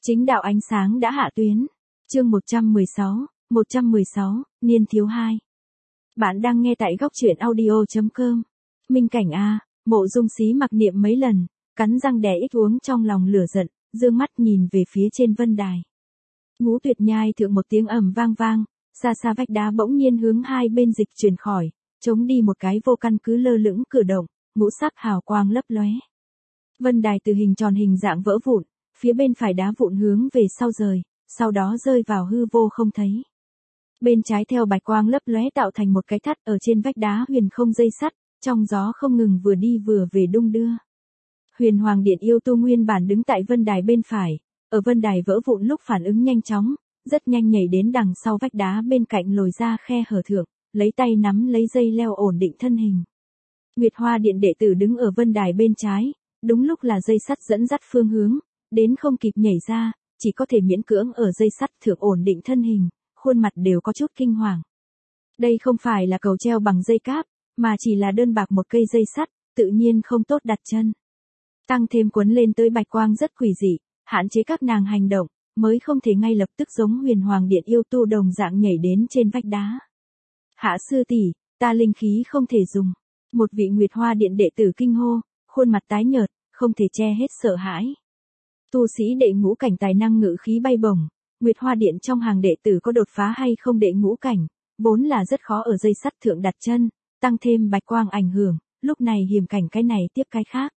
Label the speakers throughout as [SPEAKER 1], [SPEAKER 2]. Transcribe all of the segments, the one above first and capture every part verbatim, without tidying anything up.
[SPEAKER 1] Chính đạo ánh sáng đã hạ tuyến. Chương một trăm mười sáu, một trăm mười sáu, niên thiếu hai. Bạn đang nghe tại góc truyện audio chấm com. Minh cảnh a, Mộ Dung Xí mặc niệm mấy lần, cắn răng đè ít uống trong lòng lửa giận, dương mắt nhìn về phía trên vân đài. Ngũ Tuyệt Nhai thượng một tiếng ầm vang vang, xa xa vách đá bỗng nhiên hướng hai bên dịch chuyển khỏi, chống đi một cái vô căn cứ lơ lửng cử động, ngũ sắc hào quang lấp lóe. Vân đài từ hình tròn hình dạng vỡ vụn, phía bên phải đá vụn hướng về sau rời, sau đó rơi vào hư vô không thấy. Bên trái theo bạch quang lấp lóe tạo thành một cái thắt ở trên vách đá huyền không dây sắt, trong gió không ngừng vừa đi vừa về đung đưa. Huyền Hoàng Điện yêu tu nguyên bản đứng tại vân đài bên phải, ở vân đài vỡ vụn lúc phản ứng nhanh chóng, rất nhanh nhảy đến đằng sau vách đá bên cạnh lồi ra khe hở thượng, lấy tay nắm lấy dây leo ổn định thân hình. Nguyệt Hoa Điện đệ tử đứng ở vân đài bên trái, đúng lúc là dây sắt dẫn dắt phương hướng, đến không kịp nhảy ra, chỉ có thể miễn cưỡng ở dây sắt thượng ổn định thân hình, khuôn mặt đều có chút kinh hoàng. Đây không phải là cầu treo bằng dây cáp, mà chỉ là đơn bạc một cây dây sắt, tự nhiên không tốt đặt chân. Tăng thêm cuốn lên tới bạch quang rất quỷ dị, hạn chế các nàng hành động, mới không thể ngay lập tức giống Huyền Hoàng Điện yêu tu đồng dạng nhảy đến trên vách đá. Hạ sư tỷ, ta linh khí không thể dùng. Một vị Nguyệt Hoa Điện đệ tử kinh hô, khuôn mặt tái nhợt, không thể che hết sợ hãi. Tu sĩ đệ ngũ cảnh tài năng ngự khí bay bổng, Nguyệt Hoa Điện trong hàng đệ tử có đột phá hay không đệ ngũ cảnh, vốn là rất khó ở dây sắt thượng đặt chân, tăng thêm bạch quang ảnh hưởng, lúc này hiểm cảnh cái này tiếp cái khác.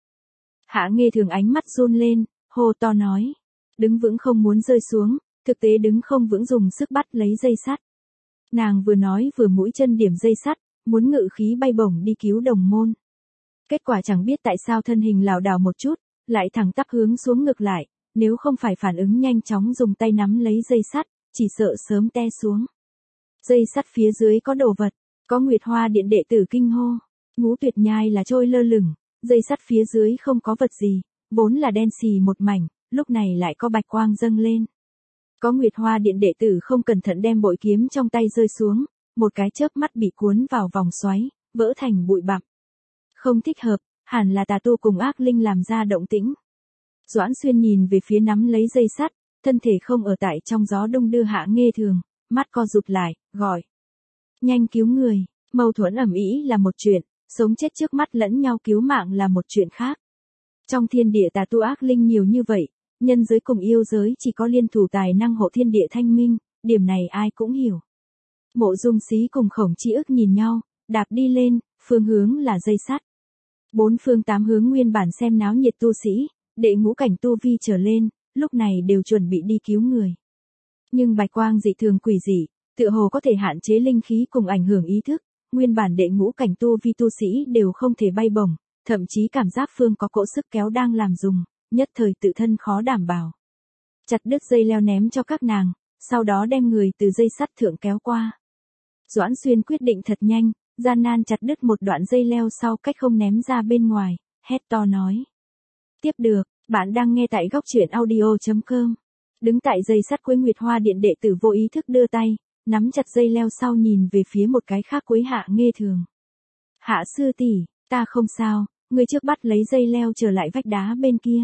[SPEAKER 1] Hạ Nghê Thường ánh mắt run lên, hô to nói, đứng vững không muốn rơi xuống, thực tế đứng không vững dùng sức bắt lấy dây sắt. Nàng vừa nói vừa mũi chân điểm dây sắt, muốn ngự khí bay bổng đi cứu đồng môn. Kết quả chẳng biết tại sao thân hình lảo đảo một chút, lại thẳng tắp hướng xuống ngược lại, nếu không phải phản ứng nhanh chóng dùng tay nắm lấy dây sắt, chỉ sợ sớm te xuống. Dây sắt phía dưới có đồ vật, có Nguyệt Hoa Điện đệ tử kinh hô. Ngũ Tuyệt Nhai là trôi lơ lửng, dây sắt phía dưới không có vật gì, vốn là đen xì một mảnh, lúc này lại có bạch quang dâng lên. Có Nguyệt Hoa Điện đệ tử không cẩn thận đem bội kiếm trong tay rơi xuống, một cái chớp mắt bị cuốn vào vòng xoáy, vỡ thành bụi bặm. Không thích hợp, hẳn là tà tu cùng ác linh làm ra động tĩnh. Doãn Xuyên nhìn về phía nắm lấy dây sắt, thân thể không ở tại trong gió đung đưa Hạ Nghê Thường, mắt co rụt lại, gọi. Nhanh cứu người, mâu thuẫn ầm ĩ là một chuyện, sống chết trước mắt lẫn nhau cứu mạng là một chuyện khác. Trong thiên địa tà tu ác linh nhiều như vậy, nhân giới cùng yêu giới chỉ có liên thủ tài năng hộ thiên địa thanh minh, điểm này ai cũng hiểu. Mộ Dung Xí cùng Khổng Chi Ức nhìn nhau, đạp đi lên, phương hướng là dây sắt. Bốn phương tám hướng nguyên bản xem náo nhiệt tu sĩ, đệ ngũ cảnh tu vi trở lên, lúc này đều chuẩn bị đi cứu người. Nhưng bạch quang dị thường quỷ dị, tựa hồ có thể hạn chế linh khí cùng ảnh hưởng ý thức, nguyên bản đệ ngũ cảnh tu vi tu sĩ đều không thể bay bổng, thậm chí cảm giác phương có cỗ sức kéo đang làm dùng, nhất thời tự thân khó đảm bảo. Chặt đứt dây leo ném cho các nàng, sau đó đem người từ dây sắt thượng kéo qua. Doãn Xuyên quyết định thật nhanh, gian nan chặt đứt một đoạn dây leo sau cách không ném ra bên ngoài, hét to nói. Tiếp được, bạn đang nghe tại góc truyện audio chấm com. Đứng tại dây sắt cuối Nguyệt Hoa Điện đệ tử vô ý thức đưa tay, nắm chặt dây leo sau nhìn về phía một cái khác cuối Hạ Nghê Thường. Hạ sư tỷ, ta không sao, người trước bắt lấy dây leo trở lại vách đá bên kia.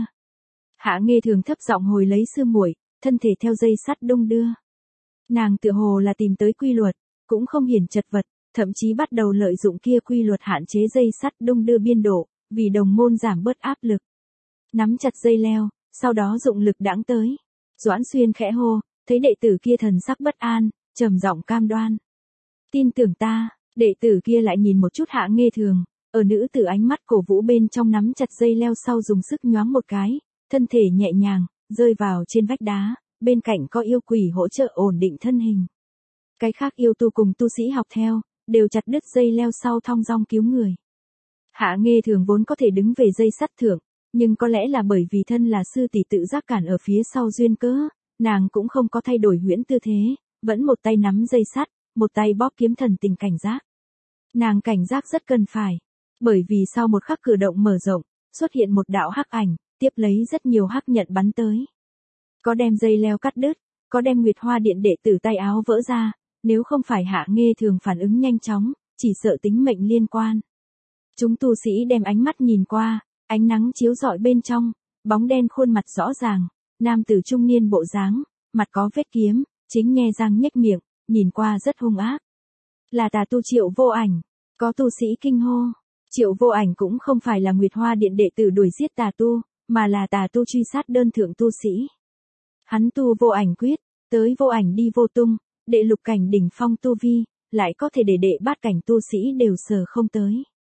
[SPEAKER 1] Hạ Nghê Thường thấp giọng hồi lấy sư muội, thân thể theo dây sắt đung đưa. Nàng tựa hồ là tìm tới quy luật, cũng không hiển chật vật, thậm chí bắt đầu lợi dụng kia quy luật hạn chế dây sắt đung đưa biên độ, vì đồng môn giảm bớt áp lực. Nắm chặt dây leo, sau đó dụng lực đãng tới. Doãn Xuyên khẽ hô, thấy đệ tử kia thần sắc bất an, trầm giọng cam đoan. Tin tưởng ta, đệ tử kia lại nhìn một chút Hạ Nghê Thường, ở nữ tử ánh mắt cổ vũ bên trong nắm chặt dây leo sau dùng sức nhoáng một cái, thân thể nhẹ nhàng, rơi vào trên vách đá, bên cạnh có yêu quỷ hỗ trợ ổn định thân hình. Cái khác yêu tu cùng tu sĩ học theo, đều chặt đứt dây leo sau thong dong cứu người. Hạ Nghê Thường vốn có thể đứng về dây sắt thượng, nhưng có lẽ là bởi vì thân là sư tỷ tự giác cản ở phía sau duyên cớ, nàng cũng không có thay đổi huyễn tư thế, vẫn một tay nắm dây sắt, một tay bóp kiếm thần tình cảnh giác. Nàng cảnh giác rất cần phải, bởi vì sau một khắc cử động mở rộng, xuất hiện một đạo hắc ảnh, tiếp lấy rất nhiều hắc nhận bắn tới. Có đem dây leo cắt đứt, có đem Nguyệt Hoa Điện đệ tử tay áo vỡ ra, nếu không phải Hạ Nghê Thường phản ứng nhanh chóng, chỉ sợ tính mệnh liên quan. Chúng tu sĩ đem ánh mắt nhìn qua, ánh nắng chiếu rọi bên trong, bóng đen khuôn mặt rõ ràng, nam tử trung niên bộ dáng, mặt có vết kiếm, chính nhe răng nhếch miệng, nhìn qua rất hung ác. Là tà tu Triệu Vô Ảnh, có tu sĩ kinh hô. Triệu Vô Ảnh cũng không phải là Nguyệt Hoa Điện đệ tử đuổi giết tà tu, mà là tà tu truy sát đơn thượng tu sĩ. Hắn tu vô ảnh quyết, tới vô ảnh đi vô tung, đệ lục cảnh đỉnh phong tu vi, lại có thể để đệ bát cảnh tu sĩ đều sờ không tới.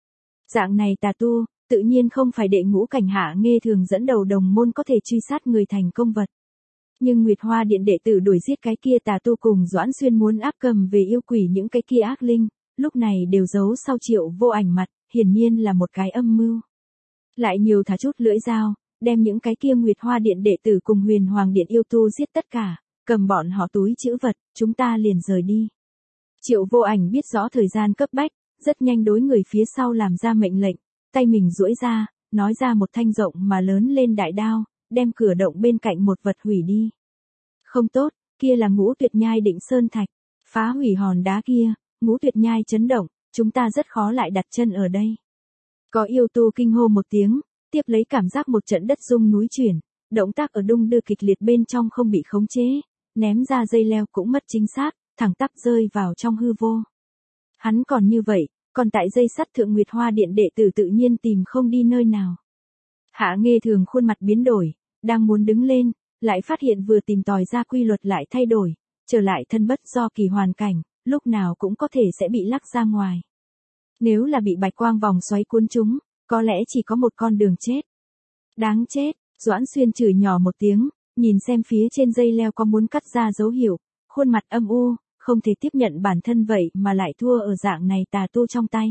[SPEAKER 1] Dạng này tà tu, tự nhiên không phải đệ ngũ cảnh Hạ Nghê Thường dẫn đầu đồng môn có thể truy sát người thành công vật. Nhưng Nguyệt Hoa Điện đệ tử đuổi giết cái kia tà tu cùng Doãn Xuyên muốn áp cầm về yêu quỷ những cái kia ác linh, lúc này đều giấu sau Triệu Vô Ảnh mặt, hiển nhiên là một cái âm mưu. Lại nhiều thả chút lưỡi dao, đem những cái kia Nguyệt Hoa Điện đệ tử cùng Huyền Hoàng Điện yêu tu giết tất cả, cầm bọn họ túi trữ vật, chúng ta liền rời đi. Triệu Vô Ảnh biết rõ thời gian cấp bách, rất nhanh đối người phía sau làm ra mệnh lệnh, tay mình duỗi ra, nói ra một thanh rộng mà lớn lên đại đao, đem cửa động bên cạnh một vật hủy đi. Không tốt, kia là Ngũ Tuyệt Nhai Định Sơn Thạch, phá hủy hòn đá kia, Ngũ Tuyệt Nhai chấn động, chúng ta rất khó lại đặt chân ở đây. Có yêu tu kinh hô một tiếng, tiếp lấy cảm giác một trận đất rung núi chuyển, động tác ở đung đưa kịch liệt bên trong không bị khống chế, ném ra dây leo cũng mất chính xác, thẳng tắp rơi vào trong hư vô. Hắn còn như vậy, còn tại dây sắt thượng Nguyệt Hoa Điện đệ tử tự nhiên tìm không đi nơi nào. Hạ Nghê Thường khuôn mặt biến đổi, đang muốn đứng lên, lại phát hiện vừa tìm tòi ra quy luật lại thay đổi, trở lại thân bất do kỳ hoàn cảnh, lúc nào cũng có thể sẽ bị lắc ra ngoài. Nếu là bị bạch quang vòng xoáy cuốn trúng, có lẽ chỉ có một con đường chết. Đáng chết, Doãn Xuyên chửi nhỏ một tiếng, nhìn xem phía trên dây leo có muốn cắt ra dấu hiệu, khuôn mặt âm u, không thể tiếp nhận bản thân vậy mà lại thua ở dạng này tà tu trong tay.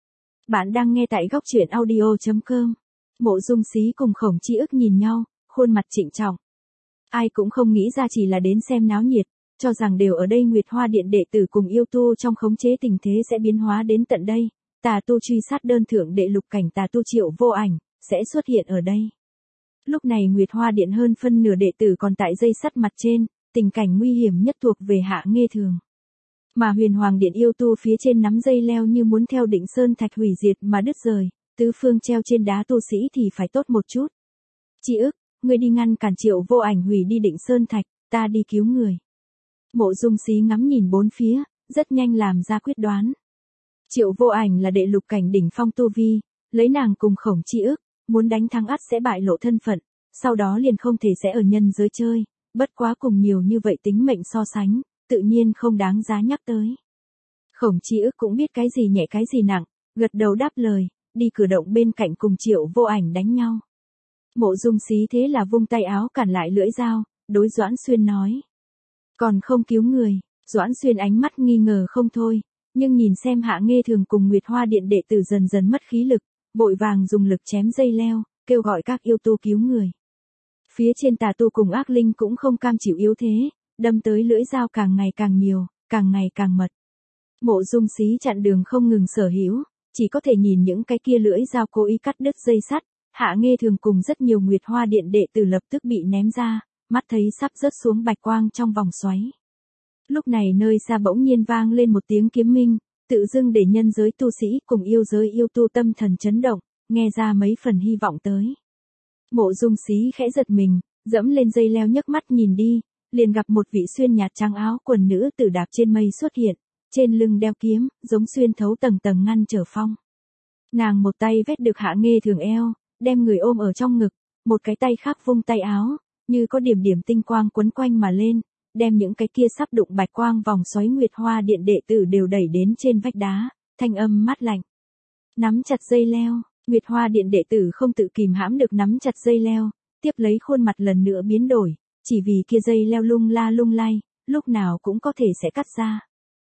[SPEAKER 1] Bạn đang nghe tại góc truyện audio chấm com. Mộ Dung Xí cùng Khổng Chi Ức nhìn nhau, khuôn mặt trịnh trọng. Ai cũng không nghĩ ra chỉ là đến xem náo nhiệt, cho rằng đều ở đây Nguyệt Hoa Điện đệ tử cùng yêu tu trong khống chế tình thế sẽ biến hóa đến tận đây. Tà tu truy sát đơn thượng đệ lục cảnh tà tu Triệu Vô Ảnh, sẽ xuất hiện ở đây. Lúc này Nguyệt Hoa Điện hơn phân nửa đệ tử còn tại dây sắt mặt trên, tình cảnh nguy hiểm nhất thuộc về Hạ Nghê Thường. Mà Huyền Hoàng Điện yêu tu phía trên nắm dây leo như muốn theo Định Sơn Thạch hủy diệt mà đứt rời, tứ phương treo trên đá tu sĩ thì phải tốt một chút. Chi Ức, ngươi đi ngăn cản Triệu Vô Ảnh hủy đi Định Sơn Thạch, ta đi cứu người. Mộ Dung Xí ngắm nhìn bốn phía, rất nhanh làm ra quyết đoán. Triệu Vô Ảnh là đệ lục cảnh đỉnh phong tu vi, lấy nàng cùng Khổng Chi Ức, muốn đánh thắng ắt sẽ bại lộ thân phận, sau đó liền không thể sẽ ở nhân giới chơi, bất quá cùng nhiều như vậy tính mệnh so sánh, tự nhiên không đáng giá nhắc tới. Khổng Chi Ức cũng biết cái gì nhẹ cái gì nặng, gật đầu đáp lời, đi cửa động bên cạnh cùng Triệu Vô Ảnh đánh nhau. Mộ Dung Xí thế là vung tay áo cản lại lưỡi dao, đối Doãn Xuyên nói. Còn không cứu người, Doãn Xuyên ánh mắt nghi ngờ không thôi, nhưng nhìn xem Hạ Nghê Thường cùng Nguyệt Hoa Điện đệ tử dần dần mất khí lực, vội vàng dùng lực chém dây leo, kêu gọi các yêu tu cứu người. Phía trên tà tu cùng ác linh cũng không cam chịu yếu thế, đâm tới lưỡi dao càng ngày càng nhiều, càng ngày càng mật. Mộ Dung Xí chặn đường không ngừng sở hữu, chỉ có thể nhìn những cái kia lưỡi dao cố ý cắt đứt dây sắt, Hạ Nghê Thường cùng rất nhiều Nguyệt Hoa Điện đệ tử lập tức bị ném ra, mắt thấy sắp rớt xuống bạch quang trong vòng xoáy. Lúc này nơi xa bỗng nhiên vang lên một tiếng kiếm minh, tự dưng để nhân giới tu sĩ cùng yêu giới yêu tu tâm thần chấn động, nghe ra mấy phần hy vọng tới. Mộ Dung Xí khẽ giật mình, dẫm lên dây leo nhấc mắt nhìn đi, liền gặp một vị xuyên nhạt trắng áo quần nữ tử đạp trên mây xuất hiện, trên lưng đeo kiếm, giống xuyên thấu tầng tầng ngăn trở phong. Nàng một tay vét được Hạ Nghê Thường eo, đem người ôm ở trong ngực, một cái tay khác vung tay áo, như có điểm điểm tinh quang quấn quanh mà lên, đem những cái kia sắp đụng bạch quang vòng xoáy Nguyệt Hoa Điện đệ tử đều đẩy đến trên vách đá, thanh âm mát lạnh. Nắm chặt dây leo, Nguyệt Hoa Điện đệ tử không tự kìm hãm được nắm chặt dây leo, tiếp lấy khuôn mặt lần nữa biến đổi, chỉ vì kia dây leo lung la lung lay, lúc nào cũng có thể sẽ cắt ra.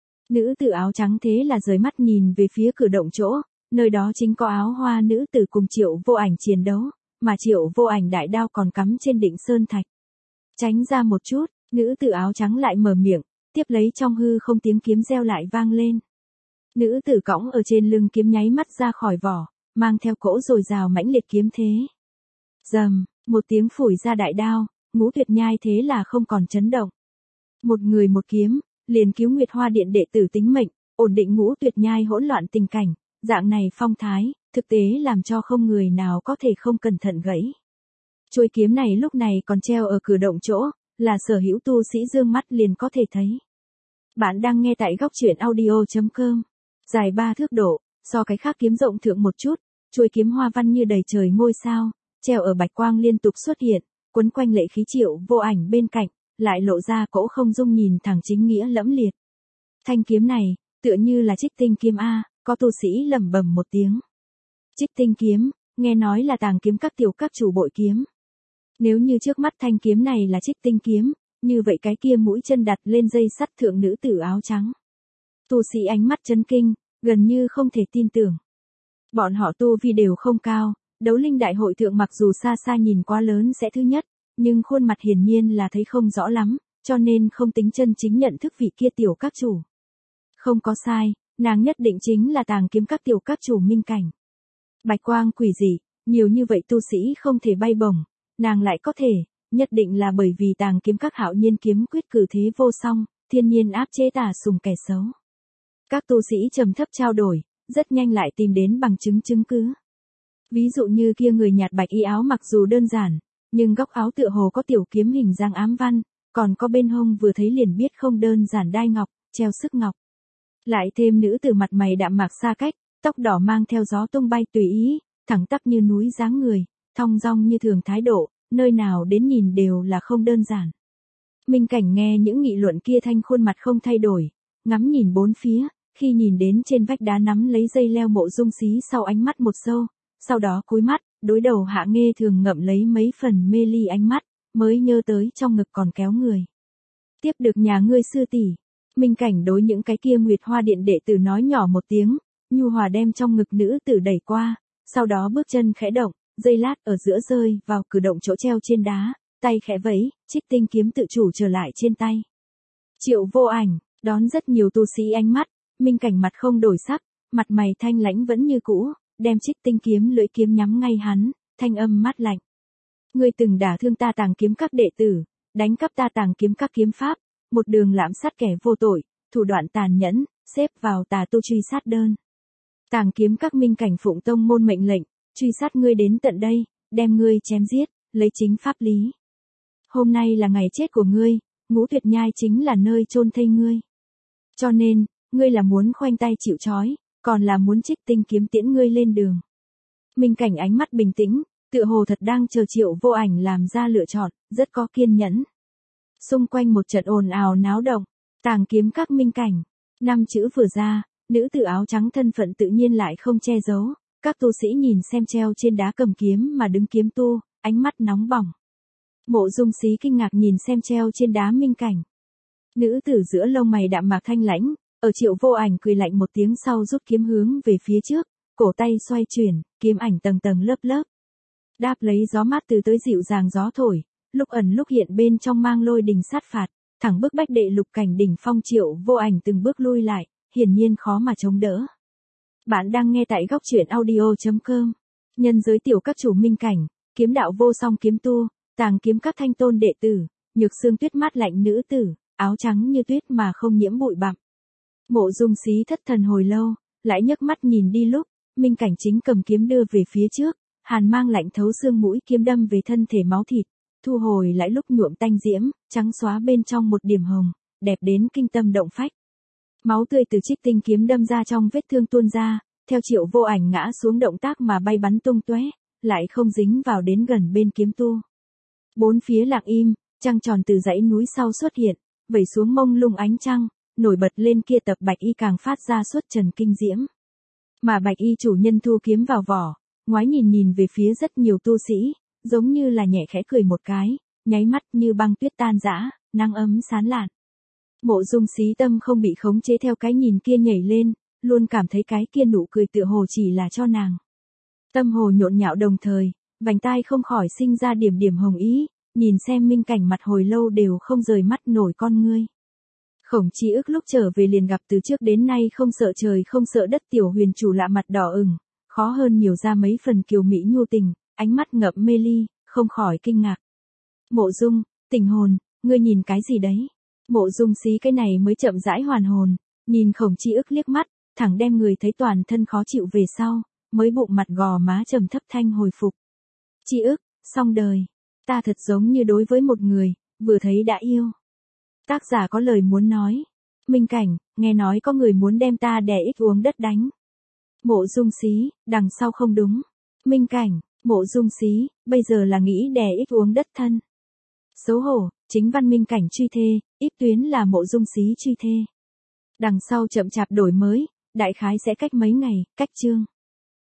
[SPEAKER 1] Nữ tử áo trắng thế là rời mắt nhìn về phía cửa động chỗ, nơi đó chính có áo hoa nữ tử cùng Triệu Vô Ảnh chiến đấu, mà Triệu Vô Ảnh đại đao còn cắm trên Định Sơn Thạch. Tránh ra một chút, nữ tử áo trắng lại mở miệng, tiếp lấy trong hư không tiếng kiếm reo lại vang lên. Nữ tử cõng ở trên lưng kiếm nháy mắt ra khỏi vỏ, mang theo cỗ dồi dào mãnh liệt kiếm thế. Rầm, một tiếng phủi ra đại đao, Ngũ Tuyệt Nhai thế là không còn chấn động. Một người một kiếm, liền cứu Nguyệt Hoa Điện đệ tử tính mệnh, ổn định Ngũ Tuyệt Nhai hỗn loạn tình cảnh, dạng này phong thái, thực tế làm cho không người nào có thể không cẩn thận gãy. Chuôi kiếm này lúc này còn treo ở cửa động chỗ, là sở hữu tu sĩ dương mắt liền có thể thấy. Bạn đang nghe tại góc truyện audio chấm com. Dài ba thước độ, so cái khác kiếm rộng thượng một chút, chuôi kiếm hoa văn như đầy trời ngôi sao, treo ở bạch quang liên tục xuất hiện, quấn quanh lệ khí Triệu Vô Ảnh bên cạnh, lại lộ ra cỗ không dung nhìn thẳng chính nghĩa lẫm liệt. Thanh kiếm này, tựa như là Trích Tinh kiếm a, có tu sĩ lẩm bẩm một tiếng. Trích Tinh kiếm, nghe nói là Tàng Kiếm Các tiểu các chủ bội kiếm. Nếu như trước mắt thanh kiếm này là Trích Tinh kiếm, như vậy cái kia mũi chân đặt lên dây sắt thượng nữ tử áo trắng. Tu sĩ ánh mắt chấn kinh, gần như không thể tin tưởng. Bọn họ tu vi đều không cao, đấu linh đại hội thượng mặc dù xa xa nhìn quá lớn sẽ thứ nhất, nhưng khuôn mặt hiển nhiên là thấy không rõ lắm, cho nên không tính chân chính nhận thức vị kia tiểu các chủ. Không có sai, nàng nhất định chính là Tàng Kiếm Các tiểu các chủ Minh Cảnh. Bạch quang quỷ dị, nhiều như vậy tu sĩ không thể bay bổng, nàng lại có thể, nhất định là bởi vì Tàng Kiếm Các hạo nhiên kiếm quyết cử thế vô song, thiên nhiên áp chế tà sùng kẻ xấu. Các tu sĩ trầm thấp trao đổi, rất nhanh lại tìm đến bằng chứng chứng cứ. Ví dụ như kia người nhạt bạch y áo mặc dù đơn giản, nhưng góc áo tựa hồ có tiểu kiếm hình dáng ám văn, còn có bên hông vừa thấy liền biết không đơn giản đai ngọc, treo sức ngọc. Lại thêm nữ từ mặt mày đạm mạc xa cách, tóc đỏ mang theo gió tung bay tùy ý, thẳng tắp như núi dáng người, thong dong như thường thái độ, nơi nào đến nhìn đều là không đơn giản. Minh Cảnh nghe những nghị luận kia thanh khuôn mặt không thay đổi, ngắm nhìn bốn phía, khi nhìn đến trên vách đá nắm lấy dây leo Mộ Dung Xí sau ánh mắt một sâu, sau đó cúi mắt, đối đầu Hạ Nghê Thường ngậm lấy mấy phần mê ly ánh mắt, mới nhớ tới trong ngực còn kéo người. Tiếp được nhà ngươi sư tỷ. Minh Cảnh đối những cái kia Nguyệt Hoa Điện đệ tử nói nhỏ một tiếng, nhu hòa đem trong ngực nữ tử đẩy qua, sau đó bước chân khẽ động, dây lát ở giữa rơi vào cử động chỗ treo trên đá, tay khẽ vẫy, Trích Tinh kiếm tự chủ trở lại trên tay. Triệu Vô Ảnh, đón rất nhiều tu sĩ ánh mắt, Minh Cảnh mặt không đổi sắc, mặt mày thanh lãnh vẫn như cũ, đem Trích Tinh kiếm lưỡi kiếm nhắm ngay hắn, thanh âm mát lạnh. Ngươi từng đả thương ta Tàng Kiếm Các đệ tử, đánh cắp ta Tàng Kiếm Các kiếm pháp, một đường lạm sát kẻ vô tội, thủ đoạn tàn nhẫn, xếp vào tà tu truy sát đơn. Tàng Kiếm Các Minh Cảnh phụng tông môn mệnh lệnh, truy sát ngươi đến tận đây, đem ngươi chém giết, lấy chính pháp lý. Hôm nay là ngày chết của ngươi, Ngũ Tuyệt Nhai chính là nơi chôn thây ngươi. Cho nên, ngươi là muốn khoanh tay chịu trói, còn là muốn Trích Tinh kiếm tiễn ngươi lên đường. Minh Cảnh ánh mắt bình tĩnh, tựa hồ thật đang chờ Triệu Vô Ảnh làm ra lựa chọn, rất có kiên nhẫn. Xung quanh một trận ồn ào náo động, Tàng Kiếm Các Minh Cảnh, năm chữ vừa ra, nữ tử áo trắng thân phận tự nhiên lại không che giấu, các tu sĩ nhìn xem treo trên đá cầm kiếm mà đứng kiếm tu, ánh mắt nóng bỏng. Mộ Dung Xí kinh ngạc nhìn xem treo trên đá Minh Cảnh. Nữ tử giữa lông mày đạm mạc thanh lãnh, ở Triệu Vô Ảnh cười lạnh một tiếng sau rút kiếm hướng về phía trước, cổ tay xoay chuyển, kiếm ảnh tầng tầng lớp lớp. Đáp lấy gió mát từ tới dịu dàng gió thổi, lúc ẩn lúc hiện bên trong mang lôi đình sát phạt, thẳng bức bách đệ lục cảnh đỉnh phong. Triệu Vô Ảnh từng bước lui lại, hiển nhiên khó mà chống đỡ. Bạn đang nghe tại góc truyện audio chấm com. Nhân giới tiểu các chủ Minh Cảnh, kiếm đạo vô song kiếm tu, Tàng Kiếm Các thanh tôn đệ tử, Nhược Sương Tuyết mát lạnh nữ tử, áo trắng như tuyết mà không nhiễm bụi bặm. Mộ Dung Xí thất thần hồi lâu, lại nhấc mắt nhìn đi lúc, Minh Cảnh chính cầm kiếm đưa về phía trước, hàn mang lạnh thấu xương mũi kiếm đâm về thân thể máu thịt, thu hồi lại lúc nhuộm tanh diễm, trắng xóa bên trong một điểm hồng, đẹp đến kinh tâm động phách. Máu tươi từ Trích Tinh kiếm đâm ra trong vết thương tuôn ra, theo Triệu Vô Ảnh ngã xuống động tác mà bay bắn tung tóe, lại không dính vào đến gần bên kiếm tu. Bốn phía lặng im, trăng tròn từ dãy núi sau xuất hiện, vẩy xuống mông lung ánh trăng, nổi bật lên kia tập bạch y càng phát ra xuất trần kinh diễm. Mà bạch y chủ nhân thu kiếm vào vỏ, ngoái nhìn nhìn về phía rất nhiều tu sĩ, giống như là nhẹ khẽ cười một cái, nháy mắt như băng tuyết tan rã, nắng ấm sán lạn. Mộ Dung Xí tâm không bị khống chế theo cái nhìn kia nhảy lên, luôn cảm thấy cái kia nụ cười tựa hồ chỉ là cho nàng. Tâm hồ nhộn nhạo đồng thời, vành tai không khỏi sinh ra điểm điểm hồng ý, nhìn xem Minh Cảnh mặt hồi lâu đều không rời mắt nổi con ngươi. Khổng Chi ức lúc trở về liền gặp từ trước đến nay không sợ trời không sợ đất tiểu huyền chủ lạ mặt đỏ ửng, khó hơn nhiều ra mấy phần kiều mỹ nhu tình, ánh mắt ngậm mê ly, không khỏi kinh ngạc. Mộ Dung, tình hồn, ngươi nhìn cái gì đấy? Mộ Dung Xí cái này mới chậm rãi hoàn hồn, nhìn Khổng Chi ức liếc mắt, thẳng đem người thấy toàn thân khó chịu về sau, mới bụng mặt gò má trầm thấp thanh hồi phục. Chi ức, xong đời, Ta thật giống như đối với một người, vừa thấy đã yêu. Tác giả có lời muốn nói. Minh Cảnh, nghe nói có người muốn đem ta đè ích uống đất đánh. Mộ Dung Xí, đằng sau không đúng. Minh Cảnh, Mộ Dung Xí, bây giờ là nghĩ đè ích uống đất thân. Xấu hổ, chính văn Minh Cảnh truy thê, Íp Tuyến là Mộ Dung Xí truy thê. Đằng sau chậm chạp đổi mới, đại khái sẽ cách mấy ngày, cách chương.